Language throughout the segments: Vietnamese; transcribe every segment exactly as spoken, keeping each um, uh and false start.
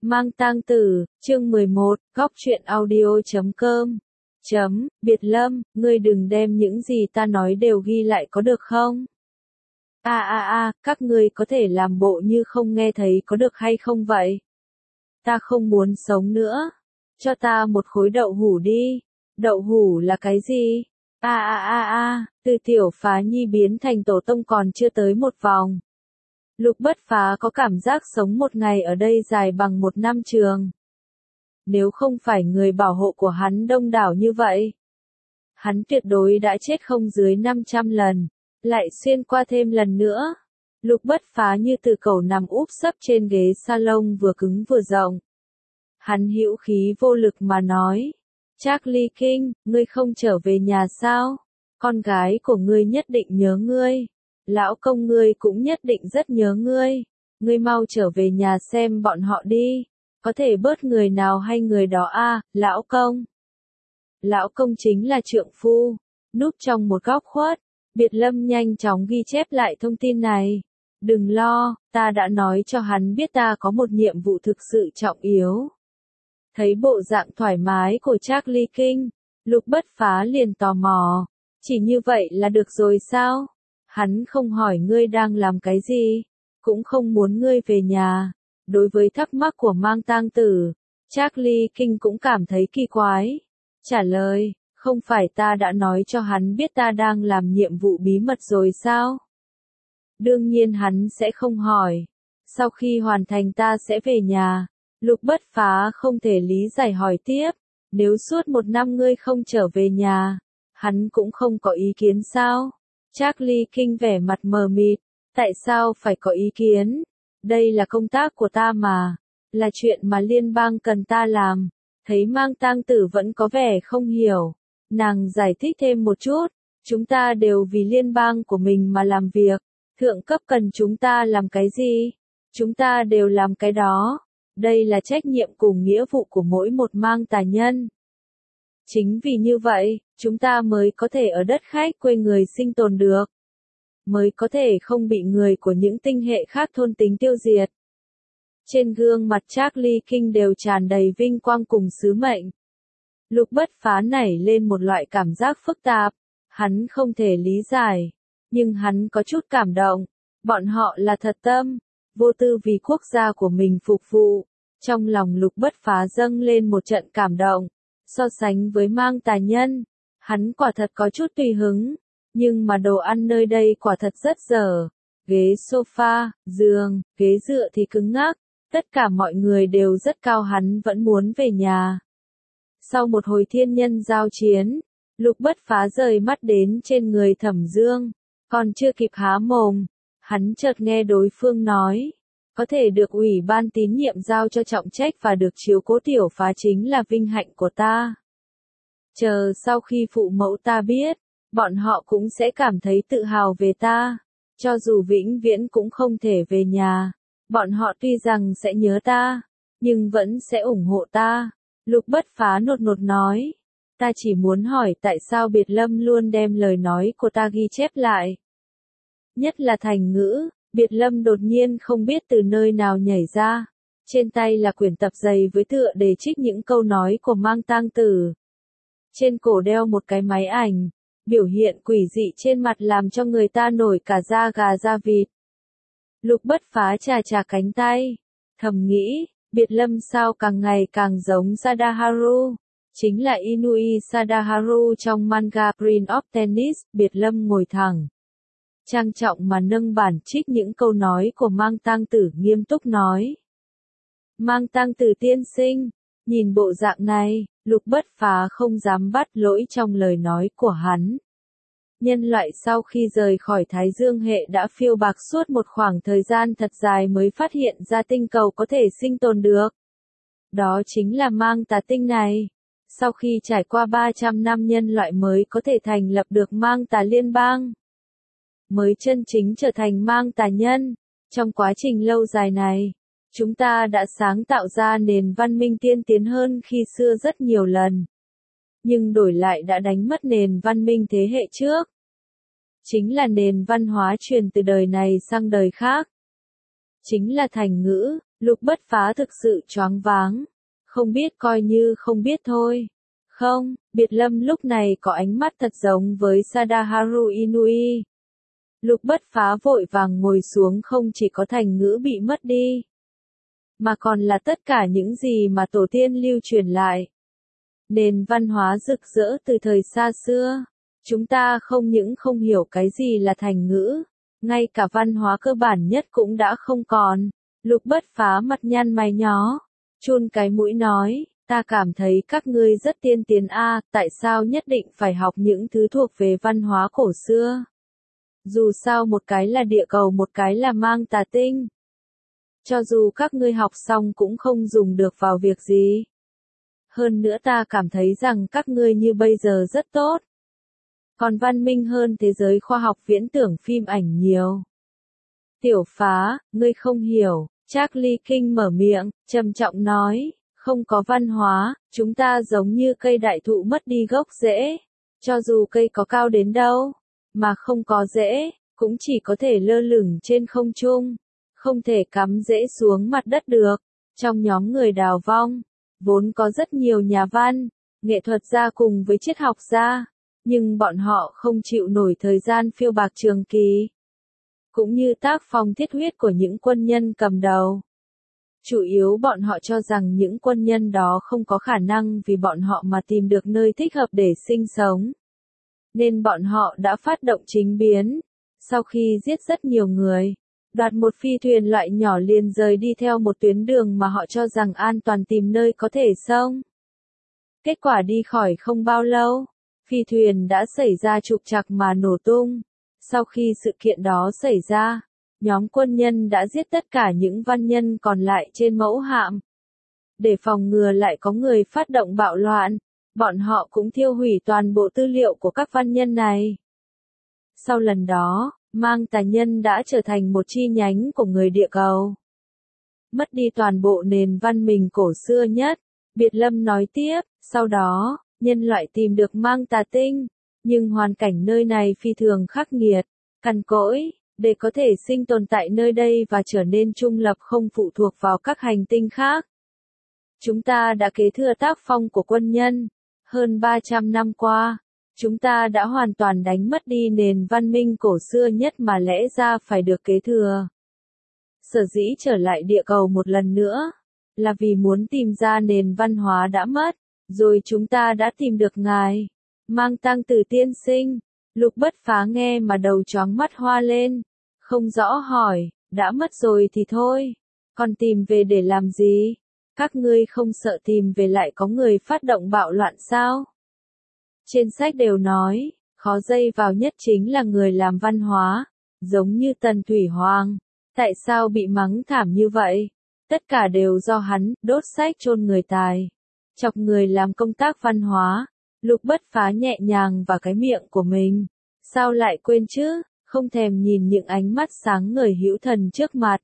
Mang tang tử, chương mười một, góc truyện audio chấm com. Chấm, Biệt Lâm, ngươi đừng đem những gì ta nói đều ghi lại có được không? A a a, các ngươi có thể làm bộ như không nghe thấy có được hay không vậy? Ta không muốn sống nữa. Cho ta một khối đậu hũ đi. Đậu hũ là cái gì? A a a a, từ tiểu phá nhi biến thành tổ tông còn chưa tới một vòng. Lục Bất Phá có cảm giác sống một ngày ở đây dài bằng một năm trường. Nếu không phải người bảo hộ của hắn đông đảo như vậy, hắn tuyệt đối đã chết không dưới năm trăm lần, lại xuyên qua thêm lần nữa. Lục Bất Phá như từ cẩu nằm úp sấp trên ghế salon vừa cứng vừa rộng. Hắn hữu khí vô lực mà nói, Charlie King, ngươi không trở về nhà sao? Con gái của ngươi nhất định nhớ ngươi. Lão công ngươi cũng nhất định rất nhớ ngươi. Ngươi mau trở về nhà xem bọn họ đi. Có thể bớt người nào hay người đó a, à, lão công. Lão công chính là trượng phu. Núp trong một góc khuất, Biệt Lâm nhanh chóng ghi chép lại thông tin này. Đừng lo, ta đã nói cho hắn biết ta có một nhiệm vụ thực sự trọng yếu. Thấy bộ dạng thoải mái của Charlie King, Lục Bất Phá liền tò mò. Chỉ như vậy là được rồi sao? Hắn không hỏi ngươi đang làm cái gì, cũng không muốn ngươi về nhà. Đối với thắc mắc của Mang tang tử, Charlie King cũng cảm thấy kỳ quái. Trả lời, không phải ta đã nói cho hắn biết ta đang làm nhiệm vụ bí mật rồi sao? Đương nhiên hắn sẽ không hỏi. Sau khi hoàn thành ta sẽ về nhà. Lục Bất Phá không thể lý giải hỏi tiếp. Nếu suốt một năm ngươi không trở về nhà, hắn cũng không có ý kiến sao? Charlie King vẻ mặt mờ mịt. Tại sao phải có ý kiến? Đây là công tác của ta mà. Là chuyện mà liên bang cần ta làm. Thấy Mang tang tử vẫn có vẻ không hiểu. Nàng giải thích thêm một chút. Chúng ta đều vì liên bang của mình mà làm việc. Thượng cấp cần chúng ta làm cái gì? Chúng ta đều làm cái đó. Đây là trách nhiệm cùng nghĩa vụ của mỗi một mang tà nhân. Chính vì như vậy, chúng ta mới có thể ở đất khách quê người sinh tồn được. Mới có thể không bị người của những tinh hệ khác thôn tính tiêu diệt. Trên gương mặt Charlie King đều tràn đầy vinh quang cùng sứ mệnh. Lục Bất Phá nảy lên một loại cảm giác phức tạp. Hắn không thể lý giải. Nhưng hắn có chút cảm động. Bọn họ là thật tâm, vô tư vì quốc gia của mình phục vụ. Trong lòng Lục Bất Phá dâng lên một trận cảm động. So sánh với Mang tà nhân, hắn quả thật có chút tùy hứng, nhưng mà đồ ăn nơi đây quả thật rất dở. Ghế sofa, giường, ghế dựa thì cứng ngắc, tất cả mọi người đều rất cao, hắn vẫn muốn về nhà. Sau một hồi thiên nhân giao chiến, Lục Bất Phá rời mắt đến trên người Thẩm Dương, còn chưa kịp há mồm, hắn chợt nghe đối phương nói. Có thể được ủy ban tín nhiệm giao cho trọng trách và được chiếu cố tiểu phá chính là vinh hạnh của ta. Chờ sau khi phụ mẫu ta biết, bọn họ cũng sẽ cảm thấy tự hào về ta. Cho dù vĩnh viễn cũng không thể về nhà, bọn họ tuy rằng sẽ nhớ ta, nhưng vẫn sẽ ủng hộ ta. Lục Bất Phá nột nột nói. Ta chỉ muốn hỏi tại sao Biệt Lâm luôn đem lời nói của ta ghi chép lại. Nhất là thành ngữ. Biệt Lâm đột nhiên không biết từ nơi nào nhảy ra. Trên tay là quyển tập dày với tựa đề trích những câu nói của Mang tang tử. Trên cổ đeo một cái máy ảnh. Biểu hiện quỷ dị trên mặt làm cho người ta nổi cả da gà da vịt. Lục Bất Phá chà chà cánh tay. Thầm nghĩ, Biệt Lâm sao càng ngày càng giống Sadaharu. Chính là Inui Sadaharu trong manga Prince of Tennis. Biệt Lâm ngồi thẳng. Trang trọng mà nâng bản trích những câu nói của Mang tang tử, nghiêm túc nói. Mang tang tử tiên sinh, nhìn bộ dạng này, Lục Bất Phá không dám bắt lỗi trong lời nói của hắn. Nhân loại sau khi rời khỏi Thái Dương hệ đã phiêu bạc suốt một khoảng thời gian thật dài mới phát hiện ra tinh cầu có thể sinh tồn được. Đó chính là Mang tà tinh này. Sau khi trải qua ba trăm năm nhân loại mới có thể thành lập được Mang tà liên bang. Mới chân chính trở thành Mang tà nhân. Trong quá trình lâu dài này, chúng ta đã sáng tạo ra nền văn minh tiên tiến hơn khi xưa rất nhiều lần. Nhưng đổi lại đã đánh mất nền văn minh thế hệ trước. Chính là nền văn hóa truyền từ đời này sang đời khác. Chính là thành ngữ, Lục Bất Phá thực sự choáng váng. Không biết coi như không biết thôi. Không, Biệt Lâm lúc này có ánh mắt thật giống với Sadaharu Inui. Lục Bất Phá vội vàng ngồi xuống, không chỉ có thành ngữ bị mất đi, mà còn là tất cả những gì mà tổ tiên lưu truyền lại. Nền văn hóa rực rỡ từ thời xa xưa. Chúng ta không những không hiểu cái gì là thành ngữ, ngay cả văn hóa cơ bản nhất cũng đã không còn. Lục Bất Phá mặt nhăn mày nhó, chun cái mũi nói, ta cảm thấy các ngươi rất tiên tiến a, tại sao nhất định phải học những thứ thuộc về văn hóa cổ xưa? Dù sao một cái là địa cầu, một cái là mang tà tinh. Cho dù các ngươi học xong cũng không dùng được vào việc gì. Hơn nữa ta cảm thấy rằng các ngươi như bây giờ rất tốt. Còn văn minh hơn thế giới khoa học viễn tưởng phim ảnh nhiều. Tiểu Phá, ngươi không hiểu, Charlie King mở miệng, trầm trọng nói, không có văn hóa, chúng ta giống như cây đại thụ mất đi gốc rễ. Cho dù cây có cao đến đâu, mà không có rễ, cũng chỉ có thể lơ lửng trên không trung, không thể cắm rễ xuống mặt đất được. Trong nhóm người đào vong, vốn có rất nhiều nhà văn, nghệ thuật gia cùng với triết học gia, nhưng bọn họ không chịu nổi thời gian phiêu bạc trường kỳ, cũng như tác phong thiết huyết của những quân nhân cầm đầu. Chủ yếu bọn họ cho rằng những quân nhân đó không có khả năng vì bọn họ mà tìm được nơi thích hợp để sinh sống. Nên bọn họ đã phát động chính biến. Sau khi giết rất nhiều người, đoạt một phi thuyền loại nhỏ liền rời đi theo một tuyến đường mà họ cho rằng an toàn, tìm nơi có thể xông. Kết quả đi khỏi không bao lâu, phi thuyền đã xảy ra trục trặc mà nổ tung. Sau khi sự kiện đó xảy ra, nhóm quân nhân đã giết tất cả những văn nhân còn lại trên mẫu hạm. Để phòng ngừa lại có người phát động bạo loạn, bọn họ cũng thiêu hủy toàn bộ tư liệu của các văn nhân này. Sau lần đó, mang tà nhân đã trở thành một chi nhánh của người địa cầu. Mất đi toàn bộ nền văn minh cổ xưa nhất, Biệt Lâm nói tiếp, sau đó, nhân loại tìm được mang tà tinh, nhưng hoàn cảnh nơi này phi thường khắc nghiệt, cằn cỗi, để có thể sinh tồn tại nơi đây và trở nên trung lập không phụ thuộc vào các hành tinh khác. Chúng ta đã kế thừa tác phong của quân nhân. Hơn ba trăm năm qua, chúng ta đã hoàn toàn đánh mất đi nền văn minh cổ xưa nhất mà lẽ ra phải được kế thừa. Sở dĩ trở lại địa cầu một lần nữa, là vì muốn tìm ra nền văn hóa đã mất, rồi chúng ta đã tìm được ngài. Mang Tăng Tử tiên sinh. Lục Bất Phá nghe mà đầu choáng mắt hoa lên, không rõ hỏi, đã mất rồi thì thôi, còn tìm về để làm gì? Các ngươi không sợ tìm về lại có người phát động bạo loạn sao? Trên sách đều nói, khó dây vào nhất chính là người làm văn hóa, giống như Tần Thủy Hoàng. Tại sao bị mắng thảm như vậy? Tất cả đều do hắn, đốt sách chôn người tài, chọc người làm công tác văn hóa. Lục Bất Phá nhẹ nhàng vào cái miệng của mình. Sao lại quên chứ, không thèm nhìn những ánh mắt sáng ngời hữu thần trước mặt.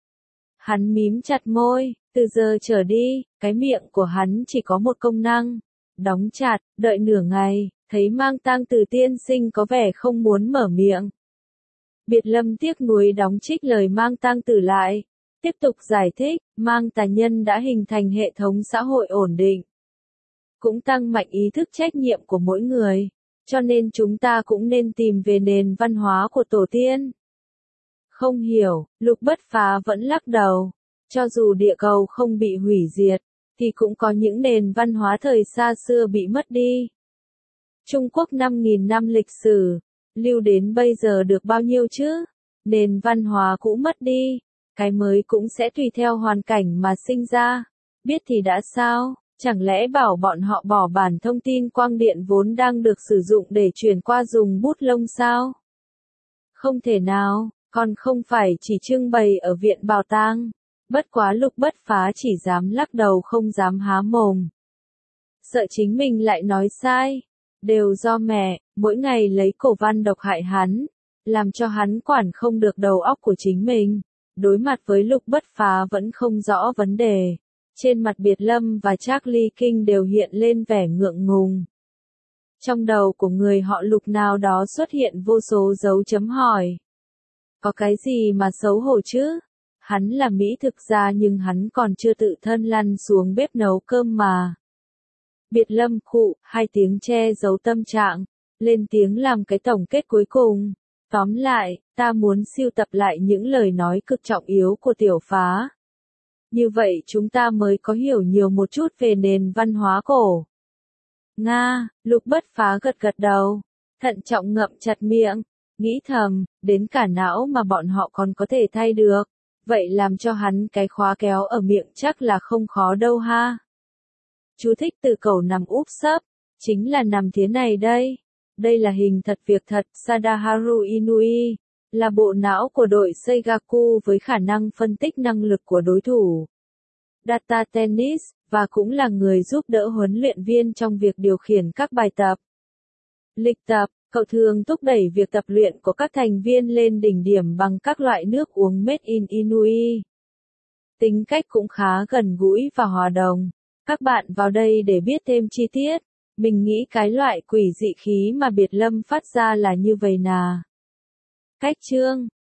Hắn mím chặt môi, từ giờ trở đi, cái miệng của hắn chỉ có một công năng. Đóng chặt, đợi nửa ngày, thấy Mang Tăng Tử tiên sinh có vẻ không muốn mở miệng. Biệt Lâm tiếc nuối đóng trích lời Mang Tăng Tử lại. Tiếp tục giải thích, Mang tà nhân đã hình thành hệ thống xã hội ổn định. Cũng tăng mạnh ý thức trách nhiệm của mỗi người, cho nên chúng ta cũng nên tìm về nền văn hóa của tổ tiên. Không hiểu, Lục Bất Phá vẫn lắc đầu. Cho dù địa cầu không bị hủy diệt, thì cũng có những nền văn hóa thời xa xưa bị mất đi. Trung Quốc năm nghìn năm lịch sử, lưu đến bây giờ được bao nhiêu chứ? Nền văn hóa cũ mất đi, cái mới cũng sẽ tùy theo hoàn cảnh mà sinh ra. Biết thì đã sao? Chẳng lẽ bảo bọn họ bỏ bản thông tin quang điện vốn đang được sử dụng để chuyển qua dùng bút lông sao? Không thể nào, còn không phải chỉ trưng bày ở viện bảo tàng. Bất quá Lục Bất Phá chỉ dám lắc đầu không dám há mồm. Sợ chính mình lại nói sai. Đều do mẹ, mỗi ngày lấy cổ văn độc hại hắn, làm cho hắn quản không được đầu óc của chính mình. Đối mặt với Lục Bất Phá vẫn không rõ vấn đề. Trên mặt Biệt Lâm và Charlie King đều hiện lên vẻ ngượng ngùng. Trong đầu của người họ Lục nào đó xuất hiện vô số dấu chấm hỏi. Có cái gì mà xấu hổ chứ? Hắn là mỹ thực gia nhưng hắn còn chưa tự thân lăn xuống bếp nấu cơm mà. Biệt Lâm khụ, hai tiếng che giấu tâm trạng, lên tiếng làm cái tổng kết cuối cùng. Tóm lại, ta muốn sưu tập lại những lời nói cực trọng yếu của Tiểu Phá. Như vậy chúng ta mới có hiểu nhiều một chút về nền văn hóa cổ. Nga, Lục Bất Phá gật gật đầu, thận trọng ngậm chặt miệng, nghĩ thầm, đến cả não mà bọn họ còn có thể thay được, vậy làm cho hắn cái khóa kéo ở miệng chắc là không khó đâu ha. Chú thích từ cẩu nằm úp sấp, chính là nằm thế này đây. Đây là hình thật việc thật, Sadaharu Inui, là bộ não của đội Seigaku với khả năng phân tích năng lực của đối thủ. Data Tennis, và cũng là người giúp đỡ huấn luyện viên trong việc điều khiển các bài tập. Lịch tập, cậu thường thúc đẩy việc tập luyện của các thành viên lên đỉnh điểm bằng các loại nước uống Made in Inui. Tính cách cũng khá gần gũi và hòa đồng. Các bạn vào đây để biết thêm chi tiết. Mình nghĩ cái loại quỷ dị khí mà Biệt Lâm phát ra là như vậy nà. Cách chương